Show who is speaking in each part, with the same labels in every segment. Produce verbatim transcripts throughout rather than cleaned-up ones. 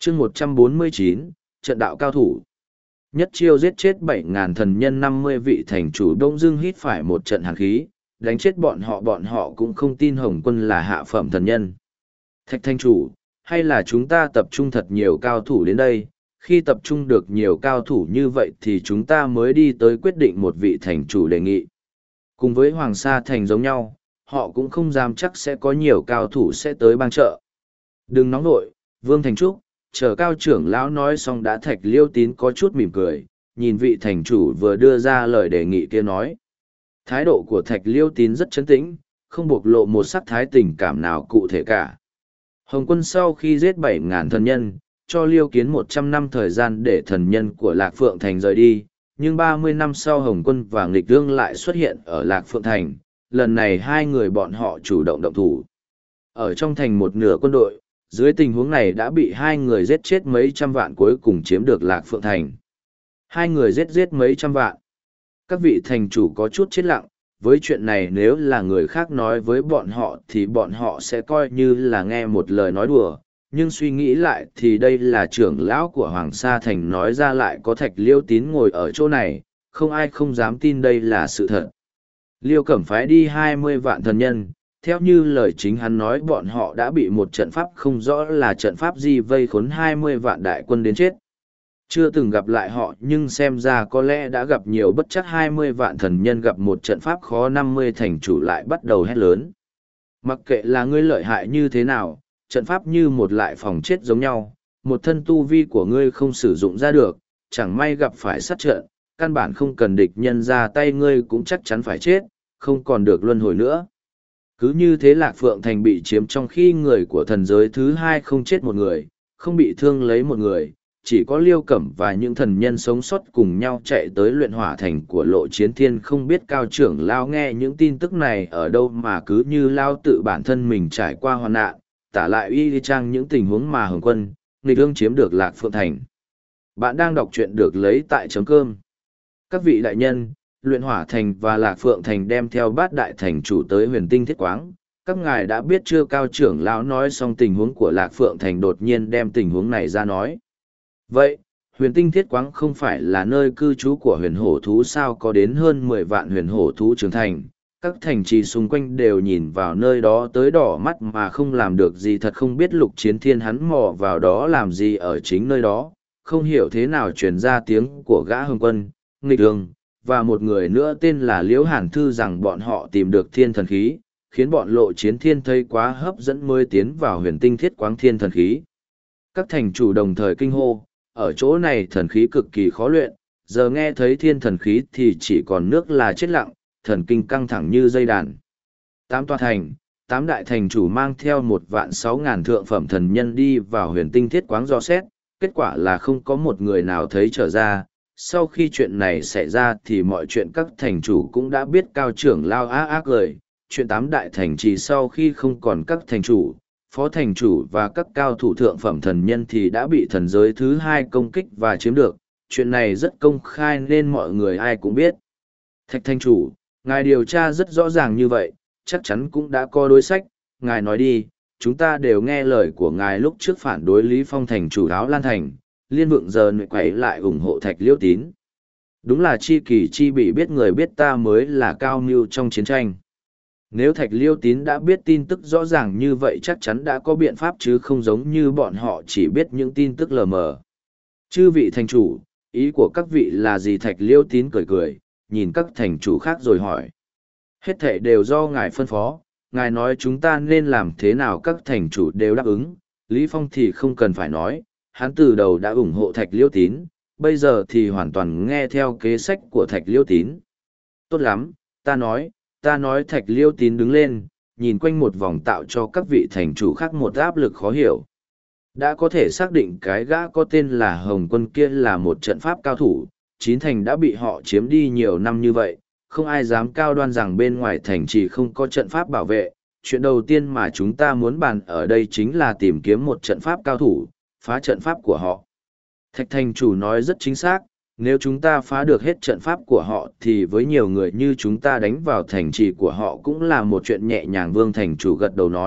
Speaker 1: chương một trăm bốn mươi chín, trận đạo cao thủ. Nhất chiêu giết chết bảy ngàn thần nhân năm mươi vị thành chủ đông dưng hít phải một trận hàn khí, đánh chết bọn họ bọn họ cũng không tin Hồng Quân là hạ phẩm thần nhân. Thạch thành chủ, hay là chúng ta tập trung thật nhiều cao thủ đến đây, khi tập trung được nhiều cao thủ như vậy thì chúng ta mới đi tới quyết định một vị thành chủ đề nghị. Cùng với Hoàng Sa Thành giống nhau, họ cũng không dám chắc sẽ có nhiều cao thủ sẽ tới bang trợ. Đừng nóng nội, Vương Thành Trúc, chờ cao trưởng lão nói xong đã Thạch Liêu Tín có chút mỉm cười, nhìn vị thành chủ vừa đưa ra lời đề nghị kia nói. Thái độ của Thạch Liêu Tín rất trấn tĩnh, không bộc lộ một sắc thái tình cảm nào cụ thể cả. Hồng Quân sau khi giết bảy ngàn thần nhân, cho Liêu Kiến một trăm năm thời gian để thần nhân của Lạc Phượng Thành rời đi, nhưng ba mươi năm sau Hồng Quân và Nghịch Dương lại xuất hiện ở Lạc Phượng Thành, lần này hai người bọn họ chủ động động thủ. Ở trong thành một nửa quân đội, dưới tình huống này đã bị hai người giết chết mấy trăm vạn cuối cùng chiếm được Lạc Phượng Thành. Hai người giết giết mấy trăm vạn. Các vị thành chủ có chút chết lặng, với chuyện này nếu là người khác nói với bọn họ thì bọn họ sẽ coi như là nghe một lời nói đùa, nhưng suy nghĩ lại thì đây là trưởng lão của Hoàng Sa Thành nói ra lại có Thạch Liêu Tín ngồi ở chỗ này, không ai không dám tin đây là sự thật. Liêu Cẩm phái đi hai mươi vạn thần nhân, theo như lời chính hắn nói bọn họ đã bị một trận pháp không rõ là trận pháp gì vây khốn hai mươi vạn đại quân đến chết. Chưa từng gặp lại họ nhưng xem ra có lẽ đã gặp nhiều bất chắc hai mươi vạn thần nhân gặp một trận pháp khó năm mươi thành chủ lại bắt đầu hét lớn. Mặc kệ là ngươi lợi hại như thế nào, trận pháp như một lại phòng chết giống nhau, một thân tu vi của ngươi không sử dụng ra được, chẳng may gặp phải sát trận, căn bản không cần địch nhân ra tay ngươi cũng chắc chắn phải chết, không còn được luân hồi nữa. Cứ như thế Lạc Phượng Thành bị chiếm trong khi người của thần giới thứ hai không chết một người, không bị thương lấy một người, chỉ có Liêu Cẩm và những thần nhân sống sót cùng nhau chạy tới luyện hỏa thành của Lộ Chiến Thiên. Không biết cao trưởng lao nghe những tin tức này ở đâu mà cứ như lao tự bản thân mình trải qua hoạn nạn, tả lại y chang những tình huống mà Hồng Quân, Nghịch Dương chiếm được Lạc Phượng Thành. Bạn đang đọc truyện được lấy tại chấm cơm. Các vị đại nhân, luyện hỏa thành và Lạc Phượng Thành đem theo bát đại thành chủ tới huyền tinh thiết quáng. Các ngài đã biết chưa? Cao trưởng lão nói xong tình huống của Lạc Phượng Thành đột nhiên đem tình huống này ra nói. Vậy, huyền tinh thiết quáng không phải là nơi cư trú của huyền hổ thú sao? Có đến hơn mười vạn huyền hổ thú trưởng thành. Các thành trì xung quanh đều nhìn vào nơi đó tới đỏ mắt mà không làm được gì. Thật không biết Lục Chiến Thiên hắn mò vào đó làm gì ở chính nơi đó. Không hiểu thế nào truyền ra tiếng của gã Hồng Quân, Nghịch Dương, và một người nữa tên là Liễu Hàn Thư rằng bọn họ tìm được thiên thần khí, khiến bọn Lộ Chiến Thiên thấy quá hấp dẫn mới tiến vào huyền tinh thiết quáng thiên thần khí. Các thành chủ đồng thời kinh hô, ở chỗ này thần khí cực kỳ khó luyện, giờ nghe thấy thiên thần khí thì chỉ còn nước là chết lặng, thần kinh căng thẳng như dây đàn. Tám tòa thành, tám đại thành chủ mang theo một vạn sáu ngàn thượng phẩm thần nhân đi vào huyền tinh thiết quáng do xét, kết quả là không có một người nào thấy trở ra. Sau khi chuyện này xảy ra thì mọi chuyện các thành chủ cũng đã biết. Cao trưởng lao á ác lời, chuyện tám đại thành trì sau khi không còn các thành chủ, phó thành chủ và các cao thủ thượng phẩm thần nhân thì đã bị thần giới thứ hai công kích và chiếm được. Chuyện này rất công khai nên mọi người ai cũng biết. Thạch thành chủ, ngài điều tra rất rõ ràng như vậy, chắc chắn cũng đã có đối sách, ngài nói đi, chúng ta đều nghe lời của ngài lúc trước phản đối Lý Phong thành chủ Áo Lan Thành. Liên vượng giờ nội quẩy lại ủng hộ Thạch Liêu Tín. Đúng là chi kỳ chi bị biết người biết ta mới là cao mưu trong chiến tranh. Nếu Thạch Liêu Tín đã biết tin tức rõ ràng như vậy chắc chắn đã có biện pháp chứ không giống như bọn họ chỉ biết những tin tức lờ mờ. Chư vị thành chủ, ý của các vị là gì? Thạch Liêu Tín cười cười, nhìn các thành chủ khác rồi hỏi. Hết thảy đều do ngài phân phó, ngài nói chúng ta nên làm thế nào các thành chủ đều đáp ứng, Lý Phong thì không cần phải nói. Hắn từ đầu đã ủng hộ Thạch Liêu Tín, bây giờ thì hoàn toàn nghe theo kế sách của Thạch Liêu Tín. Tốt lắm, ta nói, ta nói. Thạch Liêu Tín đứng lên, nhìn quanh một vòng tạo cho các vị thành chủ khác một áp lực khó hiểu. Đã có thể xác định cái gã có tên là Hồng Quân kia là một trận pháp cao thủ, chín thành đã bị họ chiếm đi nhiều năm như vậy, không ai dám cao đoan rằng bên ngoài thành chỉ không có trận pháp bảo vệ. Chuyện đầu tiên mà chúng ta muốn bàn ở đây chính là tìm kiếm một trận pháp cao thủ, phá trận pháp của họ. Thạch thành chủ nói rất chính xác, nếu chúng ta phá được hết trận pháp của họ thì với nhiều người như chúng ta đánh vào thành trì của họ cũng là một chuyện nhẹ nhàng. Vương thành chủ gật đầu nói,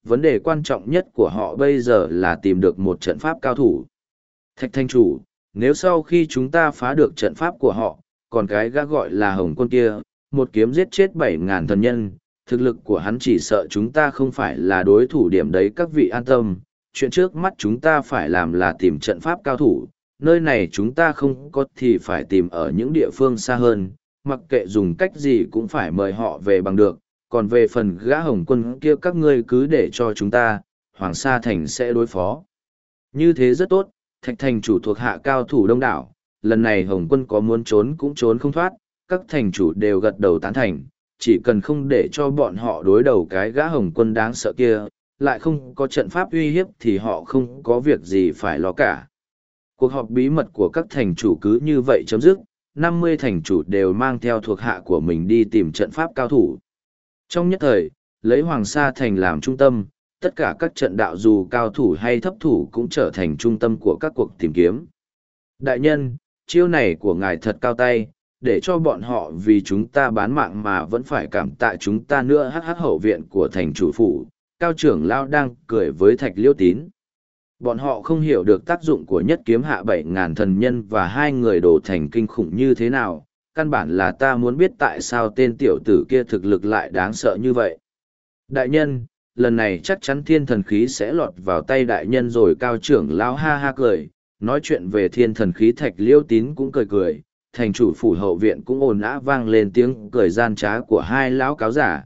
Speaker 1: vấn đề quan trọng nhất của họ bây giờ là tìm được một trận pháp cao thủ. Thạch Thành Chủ, nếu sau khi chúng ta phá được trận pháp của họ, còn cái gã gọi là Hồng Quân kia, một kiếm giết chết bảy ngàn thần nhân, thực lực của hắn chỉ sợ chúng ta không phải là đối thủ điểm đấy các vị an tâm. Chuyện trước mắt chúng ta phải làm là tìm trận pháp cao thủ, nơi này chúng ta không có thì phải tìm ở những địa phương xa hơn, mặc kệ dùng cách gì cũng phải mời họ về bằng được, còn về phần gã Hồng Quân kia các ngươi cứ để cho chúng ta, Hoàng Sa Thành sẽ đối phó. Như thế rất tốt, Thạch Thành Chủ thuộc hạ cao thủ đông đảo, lần này Hồng Quân có muốn trốn cũng trốn không thoát, các thành chủ đều gật đầu tán thành, chỉ cần không để cho bọn họ đối đầu cái gã Hồng Quân đáng sợ kia, lại không có trận pháp uy hiếp thì họ không có việc gì phải lo cả. Cuộc họp bí mật của các thành chủ cứ như vậy chấm dứt, năm mươi thành chủ đều mang theo thuộc hạ của mình đi tìm trận pháp cao thủ. Trong nhất thời, lấy Hoàng Sa Thành làm trung tâm, tất cả các trận đạo dù cao thủ hay thấp thủ cũng trở thành trung tâm của các cuộc tìm kiếm. Đại nhân, chiêu này của ngài thật cao tay, để cho bọn họ vì chúng ta bán mạng mà vẫn phải cảm tạ chúng ta nữa. Hắc hắc, hậu viện của thành chủ phủ, cao trưởng lao đang cười với Thạch Liêu Tín. Bọn họ không hiểu được tác dụng của nhất kiếm hạ bảy ngàn thần nhân và hai người đổ thành kinh khủng như thế nào, căn bản là ta muốn biết tại sao tên tiểu tử kia thực lực lại đáng sợ như vậy. Đại nhân, lần này chắc chắn thiên thần khí sẽ lọt vào tay đại nhân rồi. Cao trưởng lão ha ha cười, nói chuyện về thiên thần khí. Thạch Liêu Tín cũng cười cười, thành chủ phủ hậu viện cũng ồn ào vang lên tiếng cười gian trá của hai lão cáo giả.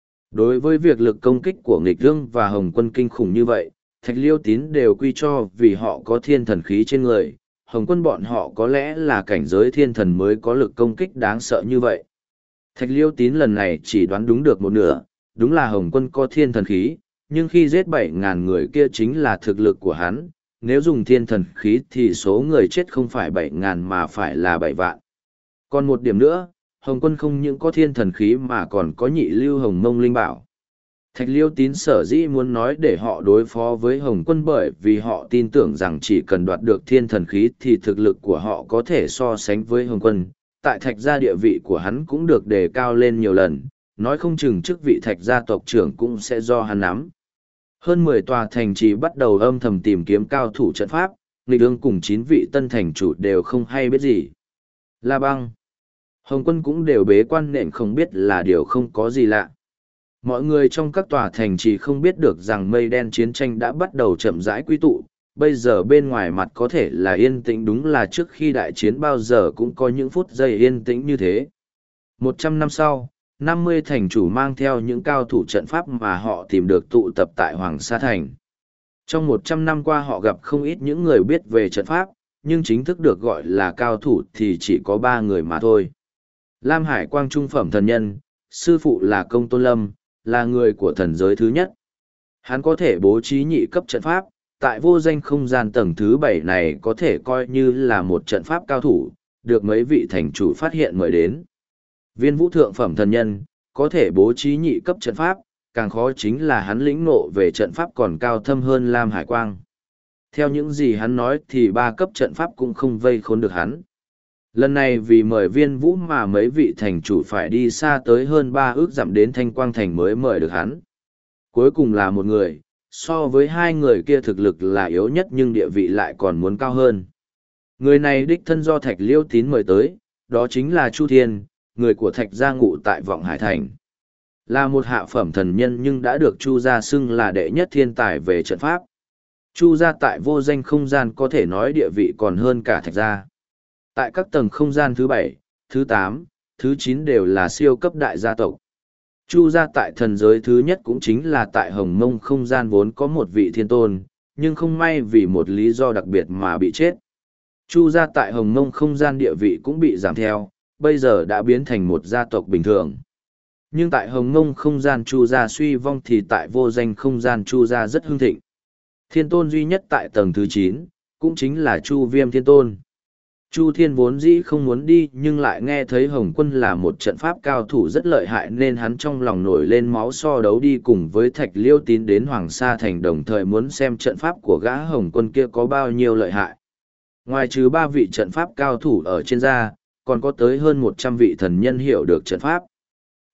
Speaker 1: Đối với việc lực công kích của Nghịch Dương và Hồng Quân kinh khủng như vậy, Thạch Liêu Tín đều quy cho vì họ có thiên thần khí trên người. Hồng Quân bọn họ có lẽ là cảnh giới thiên thần mới có lực công kích đáng sợ như vậy. Thạch Liêu Tín lần này chỉ đoán đúng được một nửa, đúng là Hồng Quân có thiên thần khí, nhưng khi giết bảy ngàn người kia chính là thực lực của hắn, nếu dùng thiên thần khí thì số người chết không phải bảy ngàn mà phải là bảy vạn. Còn một điểm nữa, Hồng Quân không những có thiên thần khí mà còn có nhị lưu hồng mông linh bảo. Thạch Liêu Tín sở dĩ muốn nói để họ đối phó với Hồng Quân bởi vì họ tin tưởng rằng chỉ cần đoạt được thiên thần khí thì thực lực của họ có thể so sánh với Hồng Quân. Tại Thạch gia địa vị của hắn cũng được đề cao lên nhiều lần, nói không chừng chức vị Thạch gia tộc trưởng cũng sẽ do hắn nắm. Hơn mười tòa thành trì bắt đầu âm thầm tìm kiếm cao thủ trận pháp, Nghịch Dương cùng chín vị tân thành chủ đều không hay biết gì. La Băng, Hồng Quân cũng đều bế quan nện không biết là điều không có gì lạ. Mọi người trong các tòa thành trì không biết được rằng mây đen chiến tranh đã bắt đầu chậm rãi quy tụ, bây giờ bên ngoài mặt có thể là yên tĩnh, đúng là trước khi đại chiến bao giờ cũng có những phút giây yên tĩnh như thế. Một trăm năm sau, năm mươi thành chủ mang theo những cao thủ trận pháp mà họ tìm được tụ tập tại Hoàng Sa Thành. Trong một trăm năm qua họ gặp không ít những người biết về trận pháp, nhưng chính thức được gọi là cao thủ thì chỉ có ba người mà thôi. Lam Hải Quang trung phẩm thần nhân, sư phụ là Công Tôn Lâm, là người của thần giới thứ nhất. Hắn có thể bố trí nhị cấp trận pháp, tại vô danh không gian tầng thứ bảy này có thể coi như là một trận pháp cao thủ, được mấy vị thành chủ phát hiện mời đến. Viên Vũ thượng phẩm thần nhân, có thể bố trí nhị cấp trận pháp, càng khó chính là hắn lĩnh ngộ về trận pháp còn cao thâm hơn Lam Hải Quang. Theo những gì hắn nói thì ba cấp trận pháp cũng không vây khốn được hắn. Lần này vì mời Viên Vũ mà mấy vị thành chủ phải đi xa tới hơn ba ước dặm đến Thanh Quang Thành mới mời được hắn. Cuối cùng là một người, so với hai người kia thực lực là yếu nhất nhưng địa vị lại còn muốn cao hơn. Người này đích thân do Thạch Liêu Tín mời tới, đó chính là Chu Thiên, người của Thạch gia ngụ tại Vọng Hải Thành. Là một hạ phẩm thần nhân nhưng đã được Chu gia xưng là đệ nhất thiên tài về trận pháp. Chu gia tại vô danh không gian có thể nói địa vị còn hơn cả Thạch gia. Tại các tầng không gian thứ bảy, thứ tám, thứ chín đều là siêu cấp đại gia tộc. Chu gia tại thần giới thứ nhất cũng chính là tại Hồng Mông không gian vốn có một vị thiên tôn, nhưng không may vì một lý do đặc biệt mà bị chết. Chu gia tại Hồng Mông không gian địa vị cũng bị giảm theo, bây giờ đã biến thành một gia tộc bình thường. Nhưng tại Hồng Mông không gian Chu gia suy vong thì tại vô danh không gian Chu gia rất hưng thịnh. Thiên tôn duy nhất tại tầng thứ chín, cũng chính là Chu Viêm thiên tôn. Chu Thiên vốn dĩ không muốn đi nhưng lại nghe thấy Hồng Quân là một trận pháp cao thủ rất lợi hại nên hắn trong lòng nổi lên máu so đấu đi cùng với Thạch Liêu Tín đến Hoàng Sa Thành đồng thời muốn xem trận pháp của gã Hồng Quân kia có bao nhiêu lợi hại. Ngoài trừ ba vị trận pháp cao thủ ở trên gia, còn có tới hơn một trăm vị thần nhân hiểu được trận pháp.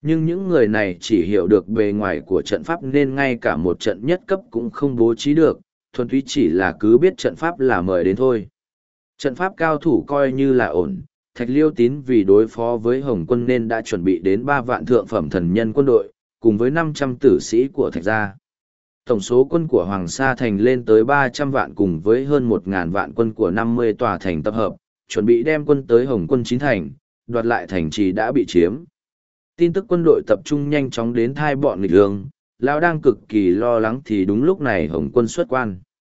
Speaker 1: Nhưng những người này chỉ hiểu được bề ngoài của trận pháp nên ngay cả một trận nhất cấp cũng không bố trí được, thuần túy chỉ là cứ biết trận pháp là mời đến thôi. Trận pháp cao thủ coi như là ổn, Thạch Liêu Tín vì đối phó với Hồng quân nên đã chuẩn bị đến ba vạn thượng phẩm thần nhân quân đội, cùng với năm trăm tử sĩ của Thạch gia. Tổng số quân của Hoàng Sa Thành lên tới ba trăm vạn cùng với hơn một ngàn vạn quân của năm mươi tòa thành tập hợp, chuẩn bị đem quân tới Hồng quân chín thành, đoạt lại thành trì đã bị chiếm. Tin tức quân đội tập trung nhanh chóng đến thai bọn nghịch lương, lão đang cực kỳ lo lắng thì đúng lúc này Hồng quân xuất quan.